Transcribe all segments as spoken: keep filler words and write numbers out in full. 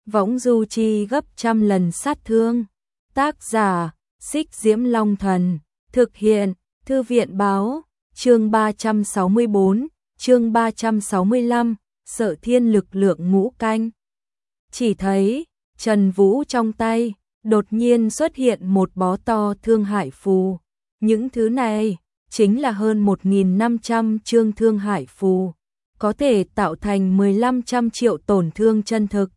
võng du chi gấp trăm lần sát thương. Tác giả, Xích Diễm Long Thần, thực hiện, Thư viện Báo, chương ba trăm sáu mươi bốn, chương ba trăm sáu mươi lăm, Sợ Thiên lực lượng ngũ canh. Chỉ thấy, Trần Vũ trong tay, đột nhiên xuất hiện một bó to thương hải phù. Những thứ này, chính là hơn một nghìn năm trăm chương thương hải phù, có thể tạo thành mười lăm trăm triệu tổn thương chân thực.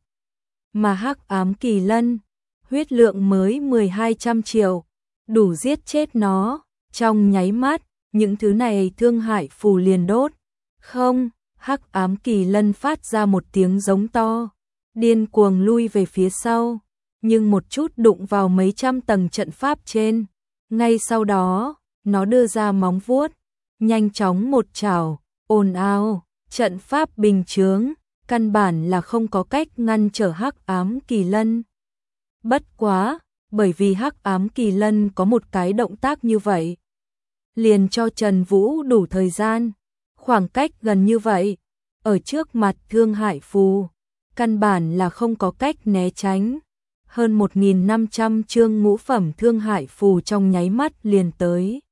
Mà Hắc Ám Kỳ Lân, huyết lượng mới mười hai trăm triệu, đủ giết chết nó, trong nháy mắt, những thứ này thương hải phù liền đốt. Không, Hắc Ám Kỳ Lân phát ra một tiếng giống to, điên cuồng lui về phía sau, nhưng một chút đụng vào mấy trăm tầng trận pháp trên. Ngay sau đó, nó đưa ra móng vuốt, nhanh chóng một chảo, ồn ào, trận pháp bình chướng, căn bản là không có cách ngăn trở Hắc Ám Kỳ Lân. Bất quá, bởi vì Hắc Ám Kỳ Lân có một cái động tác như vậy, liền cho Trần Vũ đủ thời gian, khoảng cách gần như vậy, ở trước mặt thương hải phù, căn bản là không có cách né tránh. Hơn một nghìn năm trăm chương ngũ phẩm thương hải phù trong nháy mắt liền tới.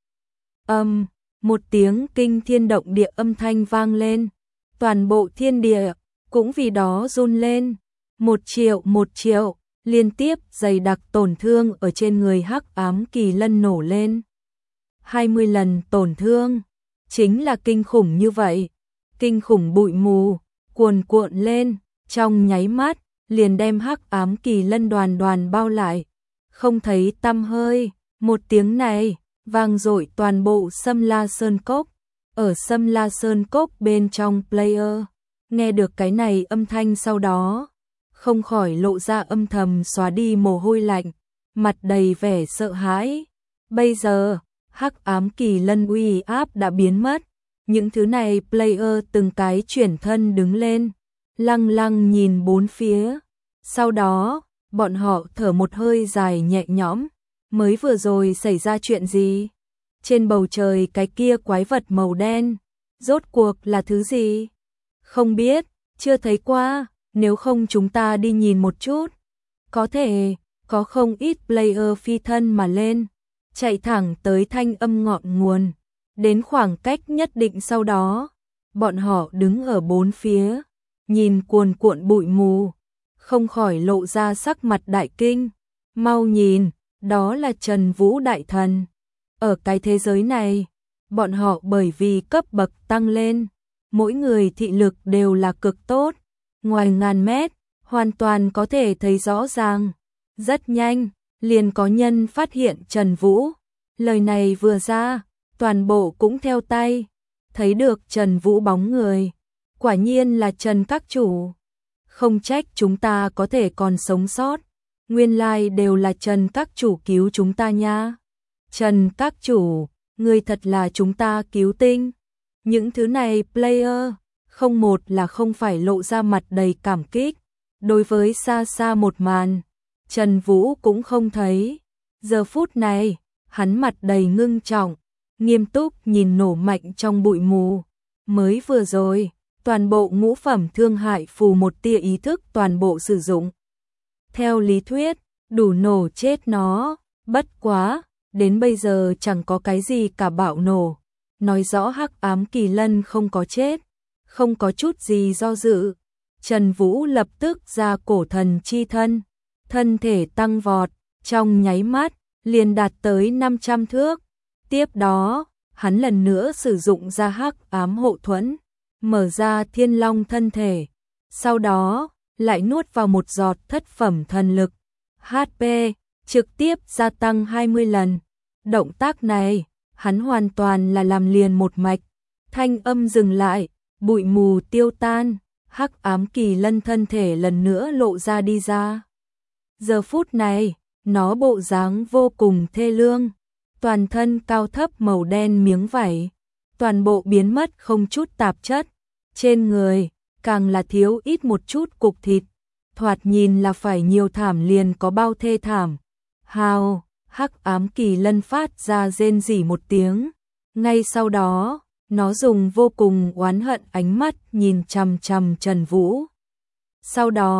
Âm, một tiếng kinh thiên động địa âm thanh vang lên, toàn bộ thiên địa cũng vì đó run lên. Một triệu một triệu, liên tiếp dày đặc tổn thương ở trên người Hắc Ám Kỳ Lân nổ lên. hai mươi lần tổn thương, chính là kinh khủng như vậy. Kinh khủng bụi mù, cuồn cuộn lên, trong nháy mắt, liền đem Hắc Ám Kỳ Lân đoàn đoàn bao lại, không thấy tăm hơi. Một tiếng này, vang dội toàn bộ Sâm La Sơn Cốc. Ở Sâm La Sơn Cốc bên trong player, nghe được cái này âm thanh sau đó, không khỏi lộ ra âm thầm xóa đi mồ hôi lạnh, mặt đầy vẻ sợ hãi. Bây giờ, Hắc Ám Kỳ Lân uy áp đã biến mất, những thứ này player từng cái chuyển thân đứng lên, lăng lăng nhìn bốn phía. Sau đó, bọn họ thở một hơi dài nhẹ nhõm. Mới vừa rồi xảy ra chuyện gì? Trên bầu trời cái kia quái vật màu đen, rốt cuộc là thứ gì? Không biết, chưa thấy qua, nếu không chúng ta đi nhìn một chút. Có thể, có không ít player phi thân mà lên, chạy thẳng tới thanh âm ngọn nguồn. Đến khoảng cách nhất định sau đó, bọn họ đứng ở bốn phía, nhìn cuồn cuộn bụi mù, không khỏi lộ ra sắc mặt đại kinh. Mau nhìn, đó là Trần Vũ Đại Thần. Ở cái thế giới này, bọn họ bởi vì cấp bậc tăng lên, mỗi người thị lực đều là cực tốt, ngoài ngàn mét, hoàn toàn có thể thấy rõ ràng. Rất nhanh, liền có nhân phát hiện Trần Vũ. Lời này vừa ra, toàn bộ cũng theo tay, thấy được Trần Vũ bóng người. Quả nhiên là Trần các chủ. Không trách chúng ta có thể còn sống sót, nguyên lai đều là Trần các chủ cứu chúng ta nha. Trần các chủ, người thật là chúng ta cứu tinh. Những thứ này player, không một là không phải lộ ra mặt đầy cảm kích. Đối với xa xa một màn, Trần Vũ cũng không thấy. Giờ phút này, hắn mặt đầy ngưng trọng, nghiêm túc nhìn nổ mạnh trong bụi mù. Mới vừa rồi, toàn bộ ngũ phẩm thương hải phù một tia ý thức toàn bộ sử dụng. Theo lý thuyết, đủ nổ chết nó, bất quá, đến bây giờ chẳng có cái gì cả bạo nổ. Nói rõ Hắc Ám Kỳ Lân không có chết, không có chút gì do dự. Trần Vũ lập tức ra cổ thần chi thân, thân thể tăng vọt, trong nháy mắt, liền đạt tới năm trăm thước. Tiếp đó, hắn lần nữa sử dụng ra Hắc Ám Hộ Thuẫn, mở ra Thiên Long thân thể, sau đó lại nuốt vào một giọt thất phẩm thần lực, hát pê trực tiếp gia tăng hai mươi lần. Động tác này, hắn hoàn toàn là làm liền một mạch. Thanh âm dừng lại, bụi mù tiêu tan, Hắc Ám Kỳ Lân thân thể lần nữa lộ ra đi ra. Giờ phút này, nó bộ dáng vô cùng thê lương, toàn thân cao thấp màu đen miếng vảy, toàn bộ biến mất không chút tạp chất. Trên người, càng là thiếu ít một chút cục thịt, thoạt nhìn là phải nhiều thảm liền có bao thê thảm. Hào, Hắc Ám Kỳ Lân phát ra rên rỉ một tiếng. Ngay sau đó, nó dùng vô cùng oán hận ánh mắt nhìn chằm chằm Trần Vũ. Sau đó,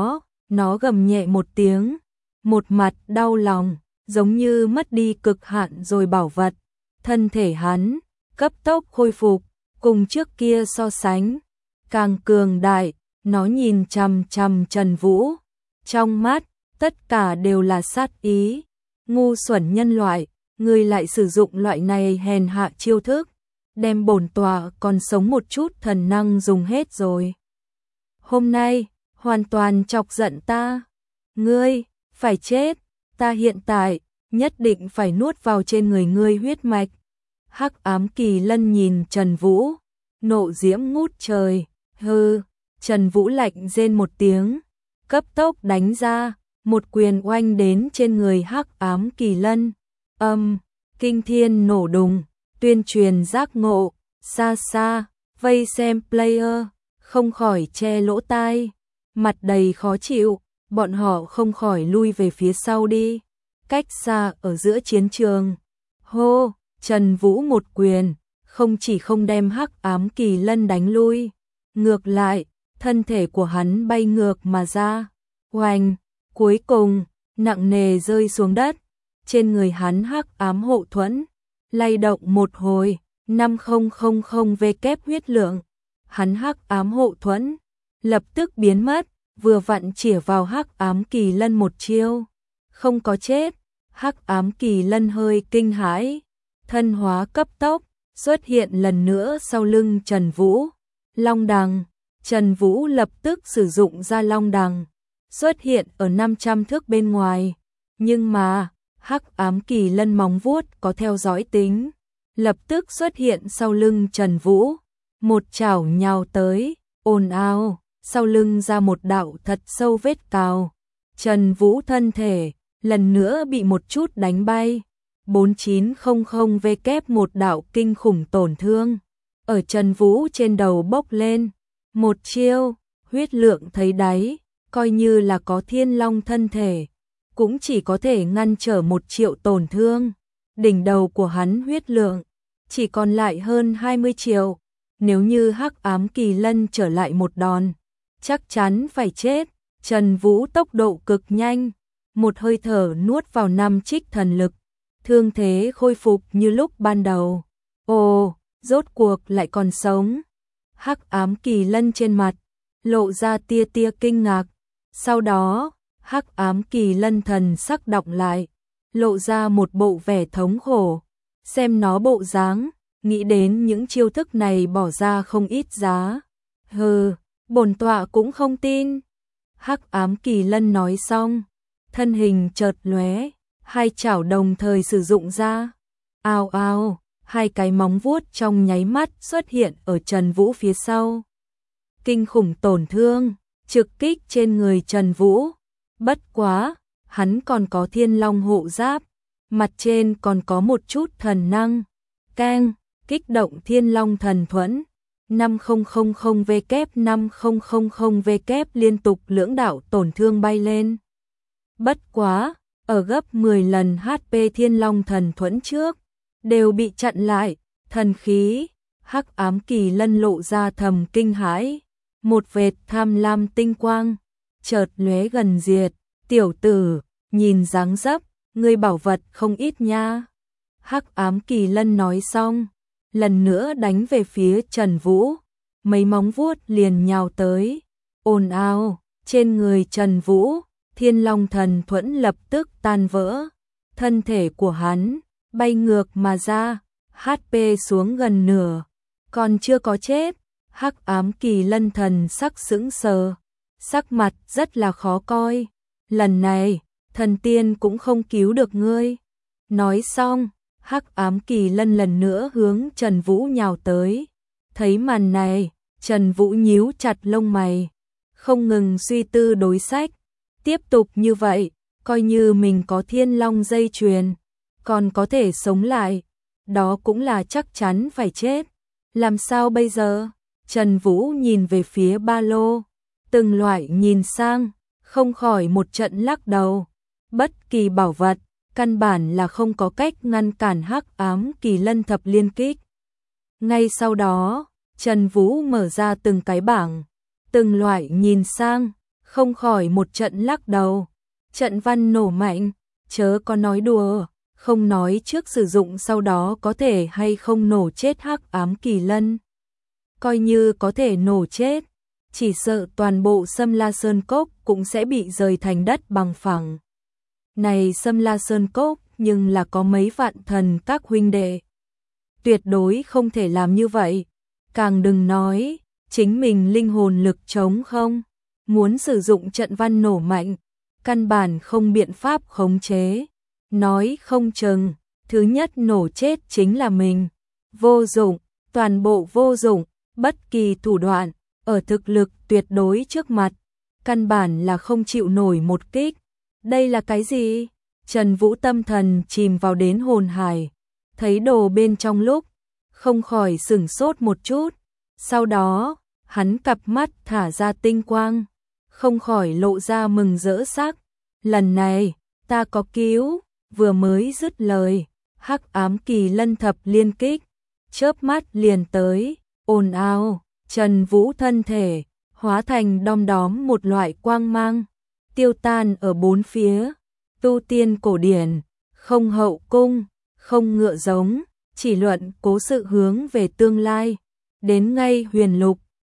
nó gầm nhẹ một tiếng, một mặt đau lòng, giống như mất đi cực hạn rồi bảo vật. Thân thể hắn cấp tốc khôi phục, cùng trước kia so sánh càng cường đại. Nó nhìn chằm chằm Trần Vũ, trong mắt tất cả đều là sát ý. Ngu xuẩn nhân loại, ngươi lại sử dụng loại này hèn hạ chiêu thức, đem bổn tọa còn sống một chút thần năng dùng hết rồi. Hôm nay, hoàn toàn chọc giận ta. Ngươi, phải chết, ta hiện tại, nhất định phải nuốt vào trên người ngươi huyết mạch. Hắc ám kỳ lân nhìn Trần Vũ, nộ diễm ngút trời, hừ. Trần Vũ lạnh rên một tiếng, cấp tốc đánh ra, một quyền oanh đến trên người hắc ám kỳ lân. Âm, kinh thiên nổ đùng, tuyên truyền giác ngộ, xa xa, vây xem player, không khỏi che lỗ tai, mặt đầy khó chịu, bọn họ không khỏi lui về phía sau đi, cách xa ở giữa chiến trường. Hô, Trần Vũ một quyền, không chỉ không đem hắc ám kỳ lân đánh lui, ngược lại, thân thể của hắn bay ngược mà ra, oanh, cuối cùng, nặng nề rơi xuống đất, trên người hắn hắc ám hộ thuẫn, lay động một hồi, năm không không không V kép huyết lượng, hắn hắc ám hộ thuẫn, lập tức biến mất, vừa vặn chĩa vào hắc ám kỳ lân một chiêu, không có chết, hắc ám kỳ lân hơi kinh hãi, thân hóa cấp tốc, xuất hiện lần nữa sau lưng Trần Vũ, long đằng. Trần Vũ lập tức sử dụng ra long đằng, xuất hiện ở năm trăm thước bên ngoài, nhưng mà, hắc ám kỳ lân móng vuốt có theo dõi tính, lập tức xuất hiện sau lưng Trần Vũ, một chảo nhào tới, ồn ào, sau lưng ra một đạo thật sâu vết cào. Trần Vũ thân thể, lần nữa bị một chút đánh bay, bốn chín không không V kép một đạo kinh khủng tổn thương, ở Trần Vũ trên đầu bốc lên. Một chiêu, huyết lượng thấy đáy, coi như là có thiên long thân thể, cũng chỉ có thể ngăn trở một triệu tổn thương. Đỉnh đầu của hắn huyết lượng, chỉ còn lại hơn hai mươi triệu. Nếu như hắc ám kỳ lân trở lại một đòn, chắc chắn phải chết. Trần Vũ tốc độ cực nhanh, một hơi thở nuốt vào năm trích thần lực, thương thế khôi phục như lúc ban đầu. Ồ, rốt cuộc lại còn sống. Hắc ám kỳ lân trên mặt lộ ra tia tia kinh ngạc, sau đó, hắc ám kỳ lân thần sắc đọng lại, lộ ra một bộ vẻ thống khổ, xem nó bộ dáng, nghĩ đến những chiêu thức này bỏ ra không ít giá. Hừ, bổn tọa cũng không tin. Hắc ám kỳ lân nói xong, thân hình chợt lóe, hai chảo đồng thời sử dụng ra. Ao ao, hai cái móng vuốt trong nháy mắt xuất hiện ở Trần Vũ phía sau. Kinh khủng tổn thương, trực kích trên người Trần Vũ. Bất quá, hắn còn có thiên long hộ giáp, mặt trên còn có một chút thần năng. Keng, kích động thiên long thần thuẫn. năm không không không V kép năm không không không V kép liên tục lưỡng đạo tổn thương bay lên. Bất quá, ở gấp mười lần hát pê thiên long thần thuẫn trước, đều bị chặn lại, thần khí, hắc ám kỳ lân lộ ra thầm kinh hãi, một vệt tham lam tinh quang, chợt lóe gần diệt, tiểu tử, nhìn dáng dấp, ngươi bảo vật không ít nha. Hắc ám kỳ lân nói xong, lần nữa đánh về phía Trần Vũ, mấy móng vuốt liền nhào tới, ồn ào, trên người Trần Vũ, thiên long thần thuẫn lập tức tan vỡ, thân thể của hắn bay ngược mà ra, hát pê xuống gần nửa, còn chưa có chết. Hắc ám kỳ lân thần sắc sững sờ, sắc mặt rất là khó coi, lần này, thần tiên cũng không cứu được ngươi. Nói xong, hắc ám kỳ lân lần nữa hướng Trần Vũ nhào tới. Thấy màn này, Trần Vũ nhíu chặt lông mày, không ngừng suy tư đối sách. Tiếp tục như vậy, coi như mình có thiên long dây chuyền, còn có thể sống lại, đó cũng là chắc chắn phải chết. Làm sao bây giờ? Trần Vũ nhìn về phía ba lô, từng loại nhìn sang, không khỏi một trận lắc đầu. Bất kỳ bảo vật, căn bản là không có cách ngăn cản hắc ám kỳ lân thập liên kích. Ngay sau đó, Trần Vũ mở ra từng cái bảng, từng loại nhìn sang, không khỏi một trận lắc đầu. Trận văn nổ mạnh, chớ có nói đùa, không nói trước sử dụng sau đó có thể hay không nổ chết hắc ám kỳ lân. Coi như có thể nổ chết, chỉ sợ toàn bộ Sâm La Sơn Cốc cũng sẽ bị rời thành đất bằng phẳng. Này Sâm La Sơn Cốc nhưng là có mấy vạn thần các huynh đệ. Tuyệt đối không thể làm như vậy, càng đừng nói, chính mình linh hồn lực trống không, muốn sử dụng trận văn nổ mạnh, căn bản không biện pháp khống chế. Nói không chừng, thứ nhất nổ chết chính là mình. Vô dụng, toàn bộ vô dụng, bất kỳ thủ đoạn, ở thực lực tuyệt đối trước mặt, căn bản là không chịu nổi một kích. Đây là cái gì? Trần Vũ tâm thần chìm vào đến hồn hải, thấy đồ bên trong lúc, không khỏi sửng sốt một chút. Sau đó, hắn cặp mắt thả ra tinh quang, không khỏi lộ ra mừng rỡ sắc. Lần này, ta có cứu, vừa mới dứt lời, hắc ám kỳ lân thập liên kích, chớp mắt liền tới, ồn ào, Trần Vũ thân thể, hóa thành đom đóm một loại quang mang, tiêu tan ở bốn phía. Tu tiên cổ điển, không hậu cung, không ngựa giống, chỉ luận cố sự hướng về tương lai, đến ngay huyền lục,